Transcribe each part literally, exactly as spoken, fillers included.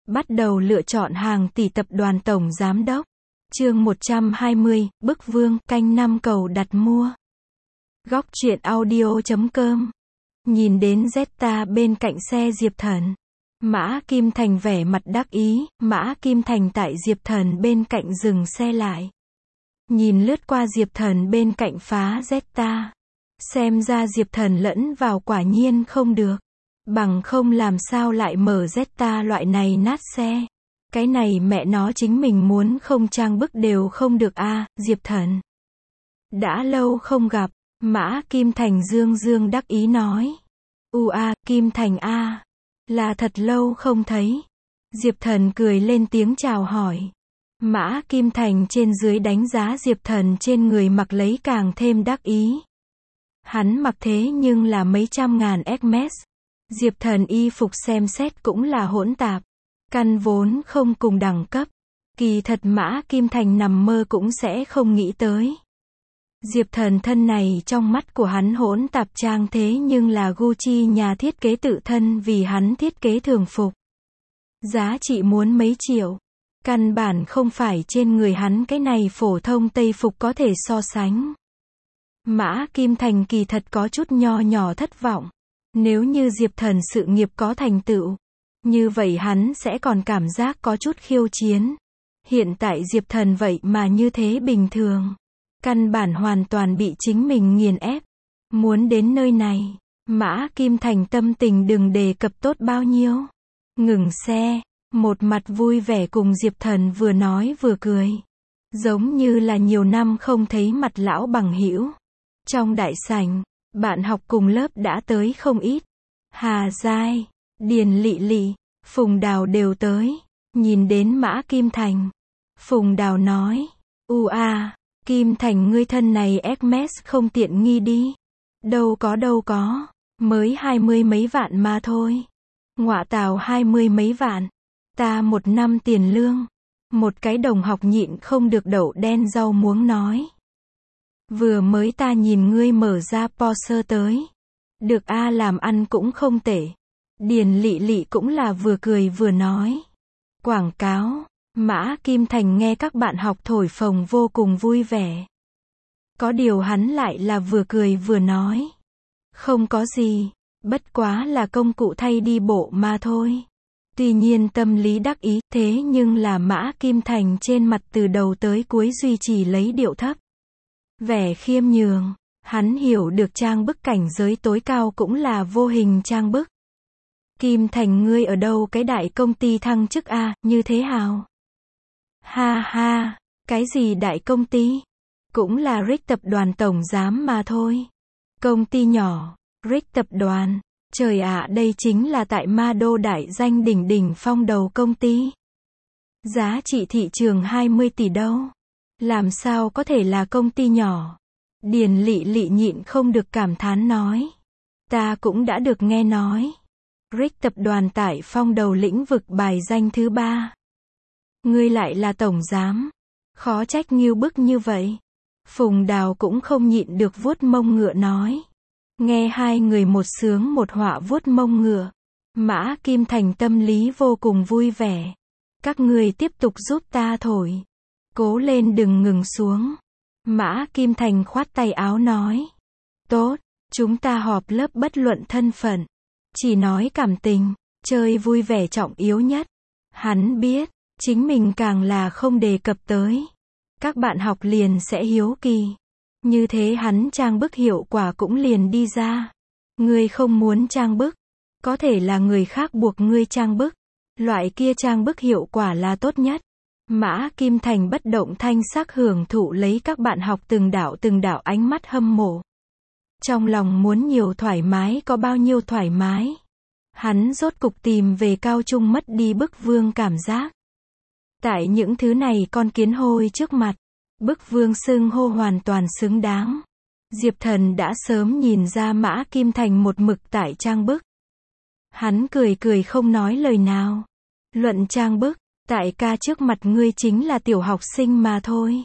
Bắt đầu lựa chọn hàng tỷ tập đoàn tổng giám đốc. Chương một trăm hai mươi, Bức Vương, canh năm cầu đặt mua. Góc truyện audio chấm com. Nhìn đến Zeta bên cạnh xe Diệp Thần. Mã Kim Thành vẻ mặt đắc ý, Mã Kim Thành tại Diệp Thần bên cạnh dừng xe lại. Nhìn lướt qua Diệp Thần bên cạnh phá Zeta. Xem ra Diệp Thần lẫn vào quả nhiên không được. Bằng không làm sao lại mở Zeta loại này nát xe. Cái này mẹ nó chính mình muốn không trang bức đều không được a à, Diệp Thần. Đã lâu không gặp, Mã Kim Thành dương dương đắc ý nói. U a, Kim Thành a, à, là thật lâu không thấy. Diệp Thần cười lên tiếng chào hỏi. Mã Kim Thành trên dưới đánh giá Diệp Thần trên người mặc lấy càng thêm đắc ý. Hắn mặc thế nhưng là mấy trăm ngàn Hermes. Diệp Thần y phục xem xét cũng là hỗn tạp. Căn vốn không cùng đẳng cấp. Kỳ thật Mã Kim Thành nằm mơ cũng sẽ không nghĩ tới. Diệp Thần thân này trong mắt của hắn hỗn tạp trang thế nhưng là Gucci nhà thiết kế tự thân vì hắn thiết kế thường phục. Giá trị muốn mấy triệu. Căn bản không phải trên người hắn cái này phổ thông tây phục có thể so sánh. Mã Kim Thành kỳ thật có chút nho nhỏ thất vọng. Nếu như Diệp Thần sự nghiệp có thành tựu, như vậy hắn sẽ còn cảm giác có chút khiêu chiến. Hiện tại Diệp Thần vậy mà như thế bình thường. Căn bản hoàn toàn bị chính mình nghiền ép. Muốn đến nơi này, Mã Kim Thành tâm tình đừng đề cập tốt bao nhiêu. Ngừng xe, một mặt vui vẻ cùng Diệp Thần vừa nói vừa cười. Giống như là nhiều năm không thấy mặt lão bằng hữu. Trong đại sảnh, bạn học cùng lớp đã tới không ít. Hà Giai, Điền Lị Lị, Phùng Đào đều tới. Nhìn đến Mã Kim Thành, Phùng Đào nói, u a, Kim Thành ngươi thân này Hermes không tiện nghi đi. Đâu có đâu có, mới hai mươi mấy vạn mà thôi. Ngọa tào hai mươi mấy vạn. Ta một năm tiền lương. Một cái đồng học nhịn không được đậu đen rau muống nói. Vừa mới ta nhìn ngươi mở ra Porsche tới. Được a à, làm ăn cũng không tệ. Điền Lị Lị cũng là vừa cười vừa nói. Quảng cáo. Mã Kim Thành nghe các bạn học thổi phồng vô cùng vui vẻ. Có điều hắn lại là vừa cười vừa nói. Không có gì. Bất quá là công cụ thay đi bộ mà thôi. Tuy nhiên tâm lý đắc ý thế nhưng là Mã Kim Thành trên mặt từ đầu tới cuối duy trì lấy điệu thấp. Vẻ khiêm nhường, hắn hiểu được trang bức cảnh giới tối cao cũng là vô hình trang bức. Kim Thành ngươi ở đâu cái đại công ty thăng chức a à, như thế hào? Ha ha, cái gì đại công ty? Cũng là Rick tập đoàn tổng giám mà thôi. Công ty nhỏ, Rick tập đoàn, trời ạ à, đây chính là tại Ma Đô đại danh đỉnh đỉnh phong đầu công ty. Giá trị thị trường hai mươi tỷ đâu. Làm sao có thể là công ty nhỏ? Điền Lị Lị nhịn không được cảm thán nói. Ta cũng đã được nghe nói. Rick tập đoàn tại phong đầu lĩnh vực bài danh thứ ba. Ngươi lại là tổng giám. Khó trách nghiêu bức như vậy. Phùng Đào cũng không nhịn được vuốt mông ngựa nói. Nghe hai người một sướng một họa vuốt mông ngựa. Mã Kim Thành tâm lý vô cùng vui vẻ. Các người tiếp tục giúp ta thổi. Cố lên đừng ngừng xuống. Mã Kim Thành khoát tay áo nói. Tốt, chúng ta họp lớp bất luận thân phận. Chỉ nói cảm tình, chơi vui vẻ trọng yếu nhất. Hắn biết, chính mình càng là không đề cập tới. Các bạn học liền sẽ hiếu kỳ. Như thế hắn trang bức hiệu quả cũng liền đi ra. Ngươi không muốn trang bức. Có thể là người khác buộc ngươi trang bức. Loại kia trang bức hiệu quả là tốt nhất. Mã Kim Thành bất động thanh sắc hưởng thụ lấy các bạn học từng đảo từng đảo ánh mắt hâm mộ. Trong lòng muốn nhiều thoải mái có bao nhiêu thoải mái. Hắn rốt cục tìm về cao trung mất đi bức vương cảm giác. Tại những thứ này con kiến hôi trước mặt, bức vương xưng hô hoàn toàn xứng đáng. Diệp Thần đã sớm nhìn ra Mã Kim Thành một mực tại trang bức. Hắn cười cười không nói lời nào. Luận trang bức. Tại ca trước mặt ngươi chính là tiểu học sinh mà thôi.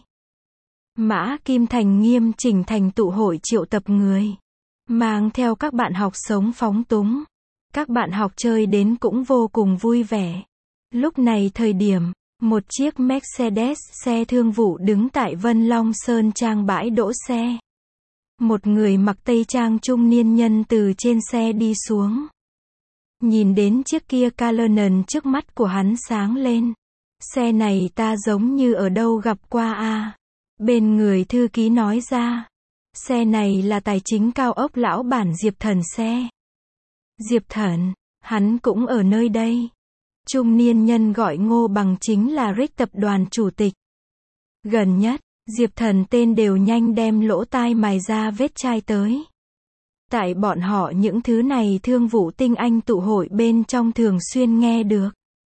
Mã Kim Thành nghiêm chỉnh thành tụ hội triệu tập người. Mang theo các bạn học sống phóng túng. Các bạn học chơi đến cũng vô cùng vui vẻ. Lúc này thời điểm, một chiếc Mercedes xe thương vụ đứng tại Vân Long Sơn Trang bãi đỗ xe. Một người mặc tây trang trung niên nhân từ trên xe đi xuống. Nhìn đến chiếc kia Cullinan trước mắt của hắn sáng lên. Xe này ta giống như ở đâu gặp qua a. Bên người thư ký nói ra. Xe này là tài chính cao ốc lão bản Diệp Thần xe. Diệp Thần, hắn cũng ở nơi đây. Trung niên nhân gọi Ngô Bằng chính là Rick tập đoàn chủ tịch. Gần nhất, Diệp Thần tên đều nhanh đem lỗ tai mài ra vết chai tới. Tại bọn họ những thứ này thương vụ tinh anh tụ hội bên trong thường xuyên nghe được.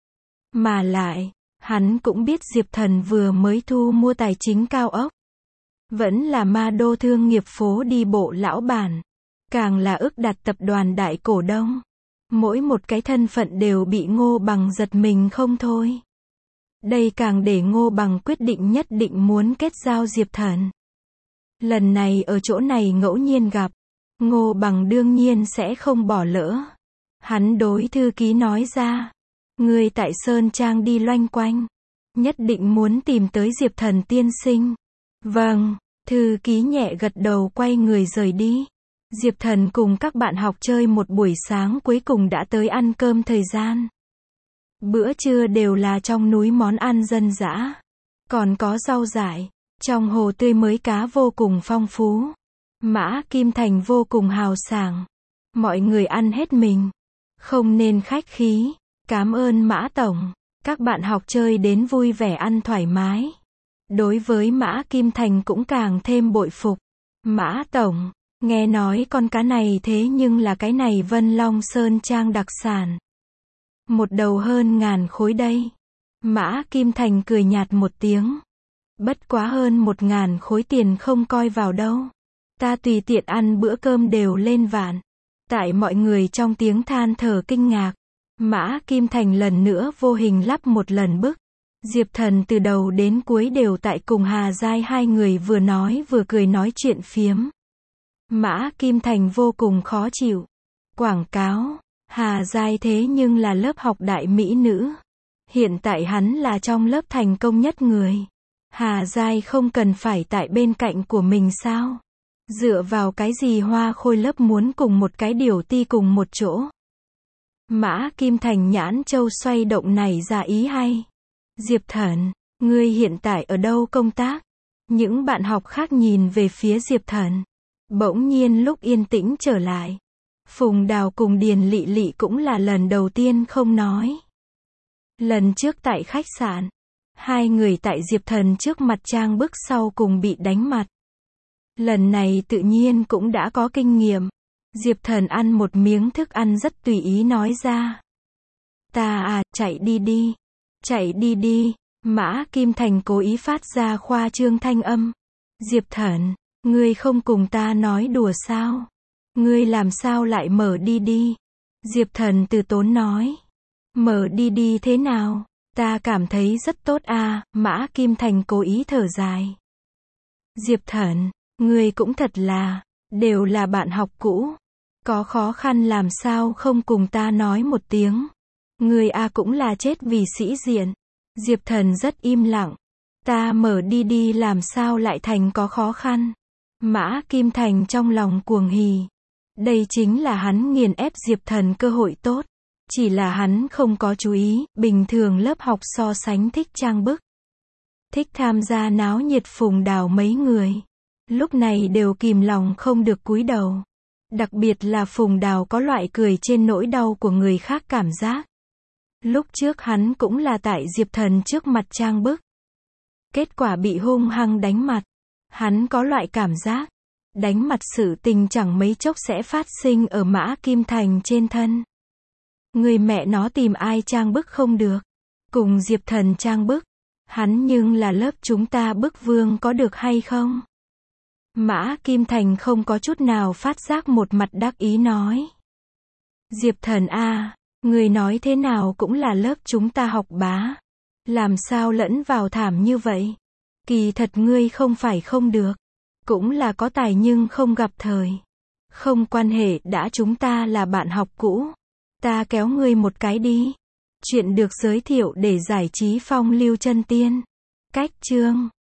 Mà lại, hắn cũng biết Diệp Thần vừa mới thu mua tài chính cao ốc. Vẫn là ma đô thương nghiệp phố đi bộ lão bản. Càng là ức đặt tập đoàn đại cổ đông. Mỗi một cái thân phận đều bị Ngô Bằng giật mình không thôi. Đây càng để Ngô Bằng quyết định nhất định muốn kết giao Diệp Thần. Lần này ở chỗ này ngẫu nhiên gặp. Ngô Bằng đương nhiên sẽ không bỏ lỡ. Hắn đối thư ký nói ra. Người tại Sơn Trang đi loanh quanh. Nhất định muốn tìm tới Diệp Thần tiên sinh. Vâng, thư ký nhẹ gật đầu quay người rời đi. Diệp Thần cùng các bạn học chơi một buổi sáng cuối cùng đã tới ăn cơm thời gian. Bữa trưa đều là trong núi món ăn dân dã. Còn có rau dại. Trong hồ tươi mới cá vô cùng phong phú. Mã Kim Thành vô cùng hào sảng. Mọi người ăn hết mình. Không nên khách khí. Cảm ơn Mã Tổng. Các bạn học chơi đến vui vẻ ăn thoải mái. Đối với Mã Kim Thành cũng càng thêm bội phục. Mã Tổng, nghe nói con cá này thế nhưng là cái này Vân Long Sơn Trang đặc sản. Một đầu hơn ngàn khối đây. Mã Kim Thành cười nhạt một tiếng. Bất quá hơn một ngàn khối tiền không coi vào đâu. Ta tùy tiện ăn bữa cơm đều lên vạn. Tại mọi người trong tiếng than thở kinh ngạc. Mã Kim Thành lần nữa vô hình lắp một lần bức. Diệp Thần từ đầu đến cuối đều tại cùng Hà Giai hai người vừa nói vừa cười nói chuyện phiếm. Mã Kim Thành vô cùng khó chịu. Quảng cáo, Hà Giai thế nhưng là lớp học đại mỹ nữ. Hiện tại hắn là trong lớp thành công nhất người. Hà Giai không cần phải tại bên cạnh của mình sao? Dựa vào cái gì Hoa Khôi lớp muốn cùng một cái điều ti cùng một chỗ? Mã Kim Thành nhãn châu xoay động này ra ý hay. Diệp Thần, ngươi hiện tại ở đâu công tác? Những bạn học khác nhìn về phía Diệp Thần. Bỗng nhiên lúc yên tĩnh trở lại. Phùng Đào cùng Điền Lị Lị cũng là lần đầu tiên không nói. Lần trước tại khách sạn, hai người tại Diệp Thần trước mặt trang bức sau cùng bị đánh mặt. Lần này tự nhiên cũng đã có kinh nghiệm. Diệp Thần ăn một miếng thức ăn rất tùy ý nói ra. Ta à, chạy đi đi. Chạy đi đi. Mã Kim Thành cố ý phát ra khoa trương thanh âm. Diệp Thần, ngươi không cùng ta nói đùa sao? Ngươi làm sao lại mở đi đi? Diệp Thần từ tốn nói. Mở đi đi thế nào? Ta cảm thấy rất tốt à, Mã Kim Thành cố ý thở dài. Diệp Thần, ngươi cũng thật là, đều là bạn học cũ. Có khó khăn làm sao không cùng ta nói một tiếng. Ngươi a cũng là chết vì sĩ diện. Diệp Thần rất im lặng. Ta mở đi đi làm sao lại thành có khó khăn. Mã Kim Thành trong lòng cuồng hỉ. Đây chính là hắn nghiền ép Diệp Thần cơ hội tốt. Chỉ là hắn không có chú ý, bình thường lớp học so sánh thích trang bức. Thích tham gia náo nhiệt Phùng Đào mấy người. Lúc này đều kìm lòng không được cúi đầu. Đặc biệt là Phùng Đào có loại cười trên nỗi đau của người khác cảm giác. Lúc trước hắn cũng là tại Diệp Thần trước mặt trang bức. Kết quả bị hung hăng đánh mặt. Hắn có loại cảm giác. Đánh mặt sự tình chẳng mấy chốc sẽ phát sinh ở Mã Kim Thành trên thân. Người mẹ nó tìm ai trang bức không được. Cùng Diệp Thần trang bức. Hắn nhưng là lớp chúng ta bức vương có được hay không? Mã Kim Thành không có chút nào phát giác một mặt đắc ý nói. Diệp Thần a, người nói thế nào cũng là lớp chúng ta học bá. Làm sao lẫn vào thảm như vậy? Kỳ thật ngươi không phải không được. Cũng là có tài nhưng không gặp thời. Không quan hệ đã chúng ta là bạn học cũ. Ta kéo ngươi một cái đi. Chuyện được giới thiệu để giải trí phong lưu chân tiên. Cách chương